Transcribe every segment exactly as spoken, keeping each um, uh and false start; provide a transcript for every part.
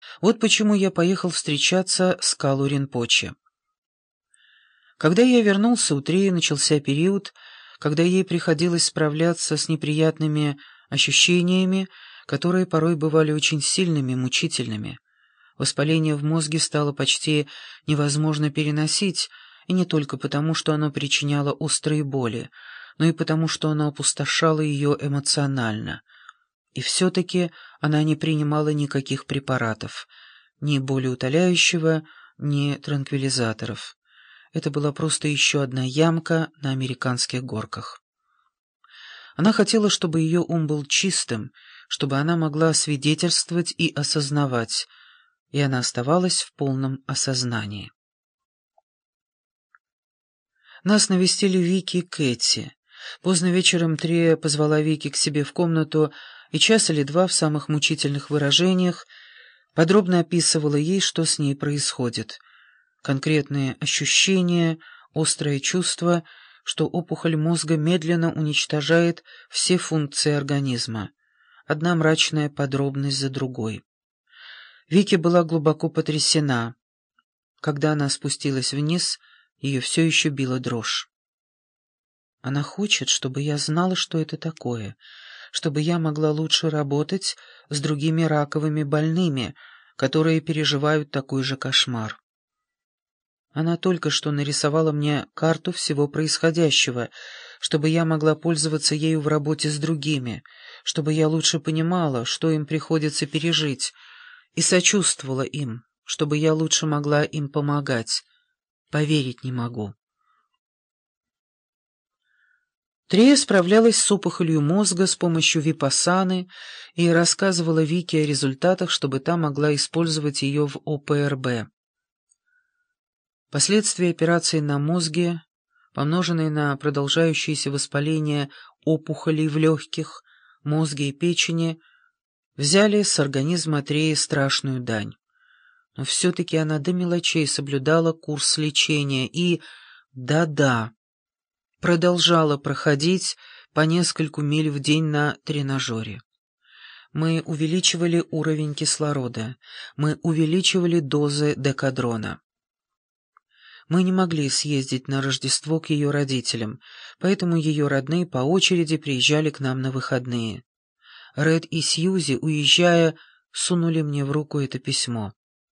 Вот почему я поехал встречаться с Калу Ринпоче. Когда я вернулся, у Треи начался период, когда ей приходилось справляться с неприятными ощущениями, которые порой бывали очень сильными, мучительными. Воспаление в мозге стало почти невозможно переносить, и не только потому, что оно причиняло острые боли, но и потому, что оно опустошало ее эмоционально. И все-таки она не принимала никаких препаратов, ни болеутоляющего, ни транквилизаторов. Это была просто еще одна ямка на американских горках. Она хотела, чтобы ее ум был чистым, чтобы она могла свидетельствовать и осознавать, и она оставалась в полном осознании. Нас навестили Вики и Кэти. Поздно вечером Трея позвала Вики к себе в комнату и час или два в самых мучительных выражениях подробно описывала ей, что с ней происходит. Конкретные ощущения, острое чувство, что опухоль мозга медленно уничтожает все функции организма. Одна мрачная подробность за другой. Вики была глубоко потрясена. Когда она спустилась вниз, ее все еще била дрожь. Она хочет, чтобы я знала, что это такое, чтобы я могла лучше работать с другими раковыми больными, которые переживают такой же кошмар. Она только что нарисовала мне карту всего происходящего, чтобы я могла пользоваться ею в работе с другими, чтобы я лучше понимала, что им приходится пережить, и сочувствовала им, чтобы я лучше могла им помогать. Поверить не могу. Трея справлялась с опухолью мозга с помощью випассаны и рассказывала Вике о результатах, чтобы та могла использовать ее в О П Р Б. Последствия операции на мозге, помноженные на продолжающееся воспаление опухолей в легких, мозге и печени, взяли с организма Треи страшную дань. Но все-таки она до мелочей соблюдала курс лечения и, да-да, продолжала проходить по нескольку миль в день на тренажере. Мы увеличивали уровень кислорода, мы увеличивали дозы декадрона. Мы не могли съездить на Рождество к ее родителям, поэтому ее родные по очереди приезжали к нам на выходные. Ред и Сьюзи, уезжая, сунули мне в руку это письмо.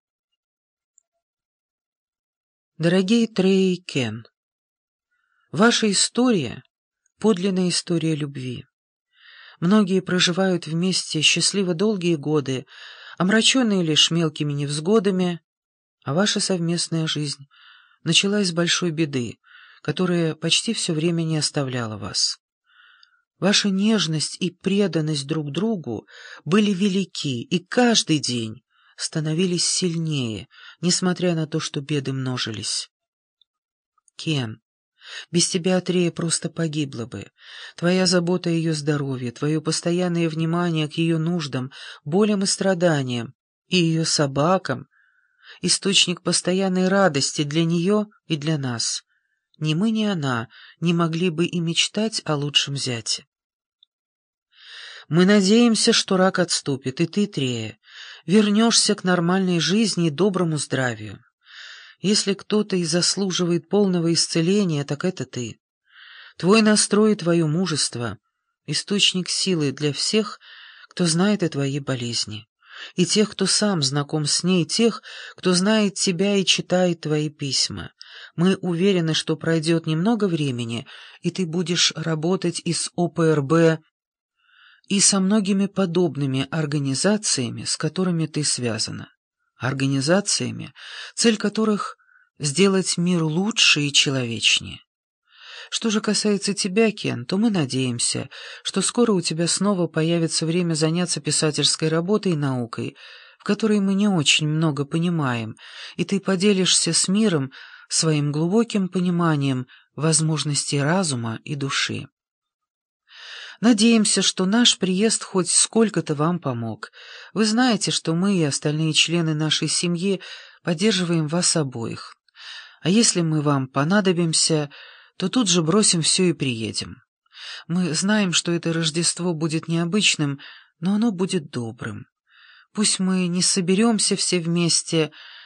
Дорогие Трей и Кен, ваша история — подлинная история любви. Многие проживают вместе счастливо долгие годы, омраченные лишь мелкими невзгодами, а ваша совместная жизнь началась с большой беды, которая почти все время не оставляла вас. Ваша нежность и преданность друг другу были велики, и каждый день становились сильнее, несмотря на то, что беды множились. Кен, без тебя Трея просто погибла бы. Твоя забота о ее здоровье, твое постоянное внимание к ее нуждам, болям и страданиям, и ее собакам — источник постоянной радости для нее и для нас. Ни мы, ни она не могли бы и мечтать о лучшем зяте. Мы надеемся, что рак отступит, и ты, Трея, вернешься к нормальной жизни и доброму здравию. Если кто-то и заслуживает полного исцеления, так это ты. Твой настрой и твое мужество — источник силы для всех, кто знает о твоей болезни, и тех, кто сам знаком с ней, тех, кто знает тебя и читает твои письма. Мы уверены, что пройдет немного времени, и ты будешь работать и с О П Р Б, и со многими подобными организациями, с которыми ты связана. Организациями, цель которых — сделать мир лучше и человечнее. Что же касается тебя, Кен, то мы надеемся, что скоро у тебя снова появится время заняться писательской работой и наукой, в которой мы не очень много понимаем, и ты поделишься с миром своим глубоким пониманием возможностей разума и души. Надеемся, что наш приезд хоть сколько-то вам помог. Вы знаете, что мы и остальные члены нашей семьи поддерживаем вас обоих. А если мы вам понадобимся, то тут же бросим все и приедем. Мы знаем, что это Рождество будет необычным, но оно будет добрым. Пусть мы не соберемся все вместе,